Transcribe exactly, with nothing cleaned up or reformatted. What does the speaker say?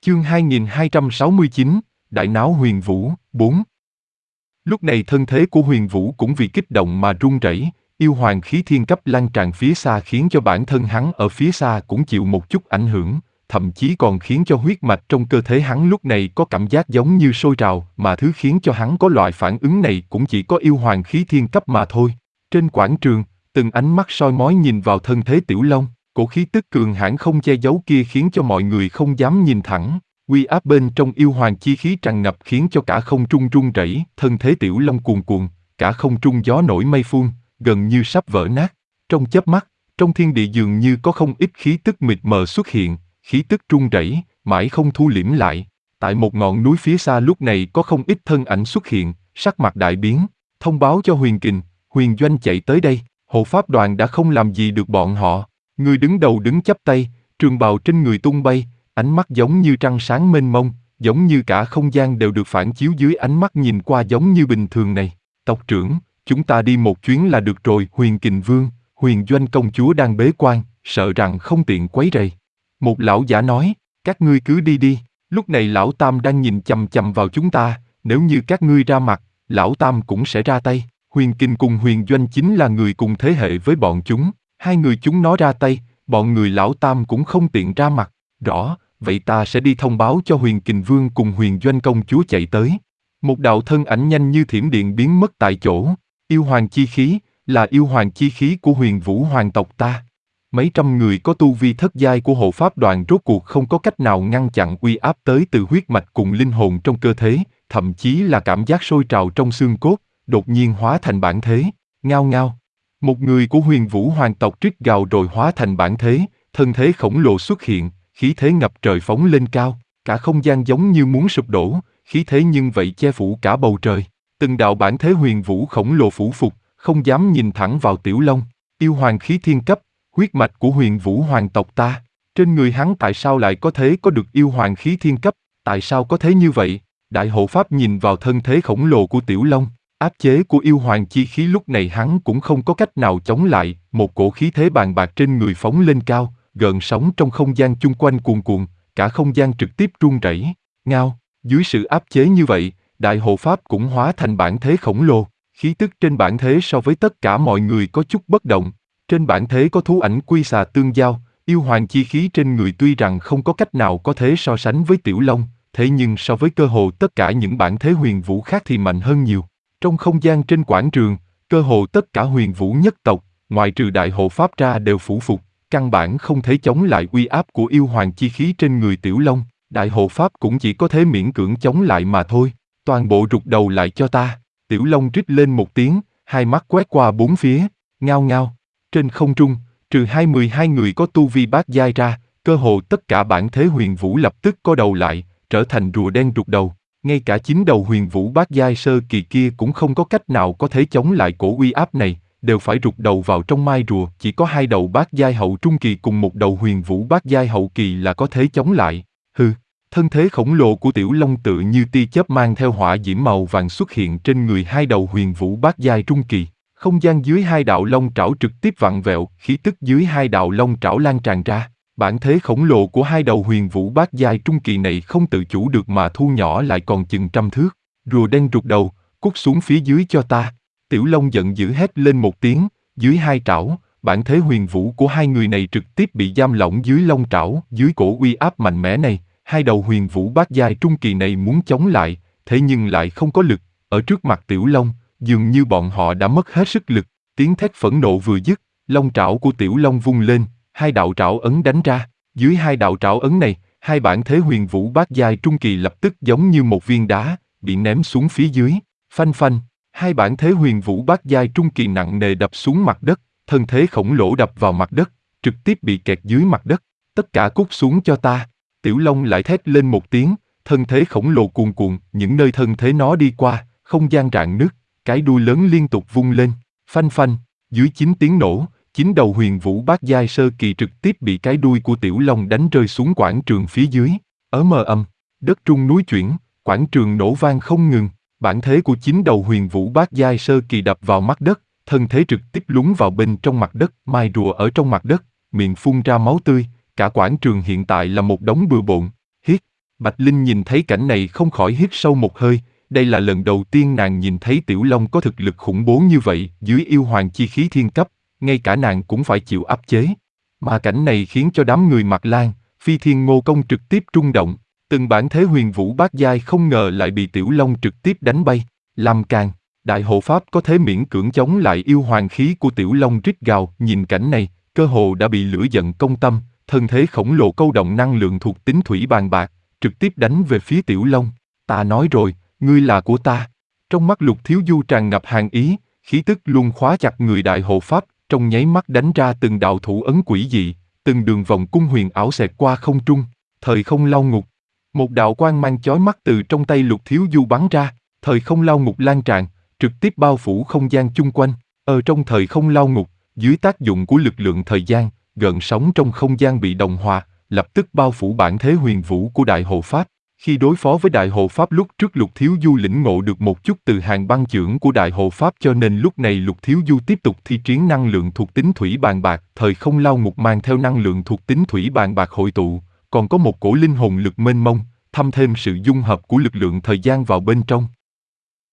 Chương hai nghìn hai trăm sáu mươi chín, Đại náo Huyền Vũ, bốn. Lúc này thân thế của Huyền Vũ cũng vì kích động mà run rẩy, yêu hoàng khí thiên cấp lan tràn phía xa khiến cho bản thân hắn ở phía xa cũng chịu một chút ảnh hưởng, thậm chí còn khiến cho huyết mạch trong cơ thể hắn lúc này có cảm giác giống như sôi trào, mà thứ khiến cho hắn có loại phản ứng này cũng chỉ có yêu hoàng khí thiên cấp mà thôi. Trên quảng trường, từng ánh mắt soi mói nhìn vào thân thế Tiểu Long, cổ khí tức cường hãn không che giấu kia khiến cho mọi người không dám nhìn thẳng. Uy áp bên trong yêu hoàng chi khí tràn ngập khiến cho cả không trung rung rẩy, thân thế Tiểu Long cuồn cuộn, cả không trung gió nổi mây phun, gần như sắp vỡ nát. Trong chớp mắt, trong thiên địa dường như có không ít khí tức mịt mờ xuất hiện, khí tức rung rẩy, mãi không thu liễm lại. Tại một ngọn núi phía xa lúc này có không ít thân ảnh xuất hiện, sắc mặt đại biến, thông báo cho Huyền Kình, Huyền Doanh chạy tới đây. Hộ pháp đoàn đã không làm gì được bọn họ. Người đứng đầu đứng chắp tay, trường bào trên người tung bay, ánh mắt giống như trăng sáng mênh mông, giống như cả không gian đều được phản chiếu dưới ánh mắt nhìn qua giống như bình thường này. Tộc trưởng, chúng ta đi một chuyến là được rồi. Huyền Kình Vương, Huyền Doanh công chúa đang bế quan, sợ rằng không tiện quấy rầy. Một lão giả nói, các ngươi cứ đi đi, lúc này lão Tam đang nhìn chằm chằm vào chúng ta, nếu như các ngươi ra mặt, lão Tam cũng sẽ ra tay. Huyền Kình cùng Huyền Doanh chính là người cùng thế hệ với bọn chúng, hai người chúng nó ra tay, bọn người lão Tam cũng không tiện ra mặt. Rõ, vậy ta sẽ đi thông báo cho Huyền Kình Vương cùng Huyền Doanh công chúa chạy tới. Một đạo thân ảnh nhanh như thiểm điện biến mất tại chỗ. Yêu hoàng chi khí, là yêu hoàng chi khí của Huyền Vũ hoàng tộc ta. Mấy trăm người có tu vi thất giai của hộ pháp đoàn rốt cuộc không có cách nào ngăn chặn uy áp tới từ huyết mạch cùng linh hồn trong cơ thể, thậm chí là cảm giác sôi trào trong xương cốt, đột nhiên hóa thành bản thế. Ngao ngao. Một người của Huyền Vũ hoàng tộc rít gào rồi hóa thành bản thế, thân thế khổng lồ xuất hiện, khí thế ngập trời phóng lên cao, cả không gian giống như muốn sụp đổ, khí thế nhưng vậy che phủ cả bầu trời. Từng đạo bản thế Huyền Vũ khổng lồ phủ phục, không dám nhìn thẳng vào Tiểu Long. Yêu hoàng khí thiên cấp, huyết mạch của Huyền Vũ hoàng tộc ta. Trên người hắn tại sao lại có thế có được yêu hoàng khí thiên cấp, tại sao có thế như vậy? Đại hộ pháp nhìn vào thân thế khổng lồ của Tiểu Long, áp chế của yêu hoàng chi khí lúc này hắn cũng không có cách nào chống lại, một cổ khí thế bàn bạc trên người phóng lên cao, gợn sóng trong không gian chung quanh cuồn cuộn, cả không gian trực tiếp rung rẩy. Ngao, dưới sự áp chế như vậy, đại hộ pháp cũng hóa thành bản thế khổng lồ, khí tức trên bản thế so với tất cả mọi người có chút bất động. Trên bản thế có thú ảnh quy xà tương giao, yêu hoàng chi khí trên người tuy rằng không có cách nào có thể so sánh với Tiểu Long, thế nhưng so với cơ hồ tất cả những bản thế Huyền Vũ khác thì mạnh hơn nhiều. Trong không gian trên quảng trường, cơ hồ tất cả Huyền Vũ nhất tộc, ngoại trừ đại hộ pháp ra đều phủ phục, căn bản không thể chống lại uy áp của yêu hoàng chi khí trên người Tiểu Long. Đại hộ pháp cũng chỉ có thể miễn cưỡng chống lại mà thôi. Toàn bộ rụt đầu lại cho ta. Tiểu Long rít lên một tiếng, hai mắt quét qua bốn phía, ngao ngao. Trên không trung, trừ hai mươi hai người có tu vi bát giai ra, cơ hồ tất cả bản thế Huyền Vũ lập tức co đầu lại, trở thành rùa đen rụt đầu. Ngay cả chín đầu Huyền Vũ bát giai sơ kỳ kia cũng không có cách nào có thể chống lại cổ uy áp này, đều phải rụt đầu vào trong mai rùa. Chỉ có hai đầu bát giai hậu trung kỳ cùng một đầu Huyền Vũ bát giai hậu kỳ là có thể chống lại. Hừ, thân thế khổng lồ của Tiểu Long tựa như tia chớp mang theo hỏa diễm màu vàng xuất hiện trên người hai đầu Huyền Vũ bát giai trung kỳ. Không gian dưới hai đạo long trảo trực tiếp vặn vẹo, khí tức dưới hai đạo long trảo lan tràn ra. Bản thế khổng lồ của hai đầu Huyền Vũ bát giai trung kỳ này không tự chủ được mà thu nhỏ lại còn chừng trăm thước. Rùa đen rụt đầu, cút xuống phía dưới cho ta. Tiểu Long giận dữ hét lên một tiếng, dưới hai trảo, bản thế Huyền Vũ của hai người này trực tiếp bị giam lỏng dưới long trảo. Dưới cổ uy áp mạnh mẽ này, hai đầu Huyền Vũ bát giai trung kỳ này muốn chống lại, thế nhưng lại không có lực. Ở trước mặt Tiểu Long, dường như bọn họ đã mất hết sức lực. Tiếng thét phẫn nộ vừa dứt, long trảo của Tiểu Long vung lên, hai đạo trảo ấn đánh ra. Dưới hai đạo trảo ấn này, hai bản thế Huyền Vũ bát giai trung kỳ lập tức giống như một viên đá, bị ném xuống phía dưới. Phanh phanh, hai bản thế Huyền Vũ bát giai trung kỳ nặng nề đập xuống mặt đất, thân thế khổng lồ đập vào mặt đất, trực tiếp bị kẹt dưới mặt đất. Tất cả cút xuống cho ta. Tiểu Long lại thét lên một tiếng, thân thế khổng lồ cuồn cuộn, những nơi thân thế nó đi qua, không gian rạn nứt, cái đuôi lớn liên tục vung lên. Phanh phanh, dưới chín tiếng nổ, chín đầu Huyền Vũ bát giai sơ kỳ trực tiếp bị cái đuôi của Tiểu Long đánh rơi xuống quảng trường phía dưới. Ở mờ âm, đất rung núi chuyển, quảng trường nổ vang không ngừng. Bản thế của chín đầu Huyền Vũ bát giai sơ kỳ đập vào mặt đất, thân thế trực tiếp lún vào bên trong mặt đất, mai rùa ở trong mặt đất, miệng phun ra máu tươi. Cả quảng trường hiện tại là một đống bừa bộn. Hít, Bạch Linh nhìn thấy cảnh này không khỏi hít sâu một hơi, đây là lần đầu tiên nàng nhìn thấy Tiểu Long có thực lực khủng bố như vậy, dưới yêu hoàng chi khí thiên cấp, ngay cả nàng cũng phải chịu áp chế. Mà cảnh này khiến cho đám người Mạc Lan, Phi Thiên Ngô Công trực tiếp rung động, từng bản thế huyền vũ bát giai không ngờ lại bị Tiểu Long trực tiếp đánh bay, làm càng. Đại hộ pháp có thể miễn cưỡng chống lại yêu hoàng khí của Tiểu Long rít gào, nhìn cảnh này, cơ hồ đã bị lửa giận công tâm, thân thế khổng lồ câu động năng lượng thuộc tính thủy bàn bạc, trực tiếp đánh về phía Tiểu Long. Ta nói rồi, ngươi là của ta. Trong mắt Lục Thiếu Du tràn ngập hàn ý, khí tức luôn khóa chặt người đại hộ pháp, trong nháy mắt đánh ra từng đạo thủ ấn quỷ dị, từng đường vòng cung huyền ảo xẹt qua không trung, thời không lao ngục. Một đạo quang mang chói mắt từ trong tay Lục Thiếu Du bắn ra, thời không lao ngục lan tràn, trực tiếp bao phủ không gian chung quanh. Ở trong thời không lao ngục, dưới tác dụng của lực lượng thời gian, gợn sóng trong không gian bị đồng hòa, lập tức bao phủ bản thế huyền vũ của đại hộ pháp. Khi đối phó với đại hộ pháp lúc trước Lục Thiếu Du lĩnh ngộ được một chút từ hàng băng chưởng của đại hộ pháp, cho nên lúc này Lục Thiếu Du tiếp tục thi triển năng lượng thuộc tính thủy bàn bạc. Thời không lao ngục mang theo năng lượng thuộc tính thủy bàn bạc hội tụ, còn có một cổ linh hồn lực mênh mông, thăm thêm sự dung hợp của lực lượng thời gian vào bên trong,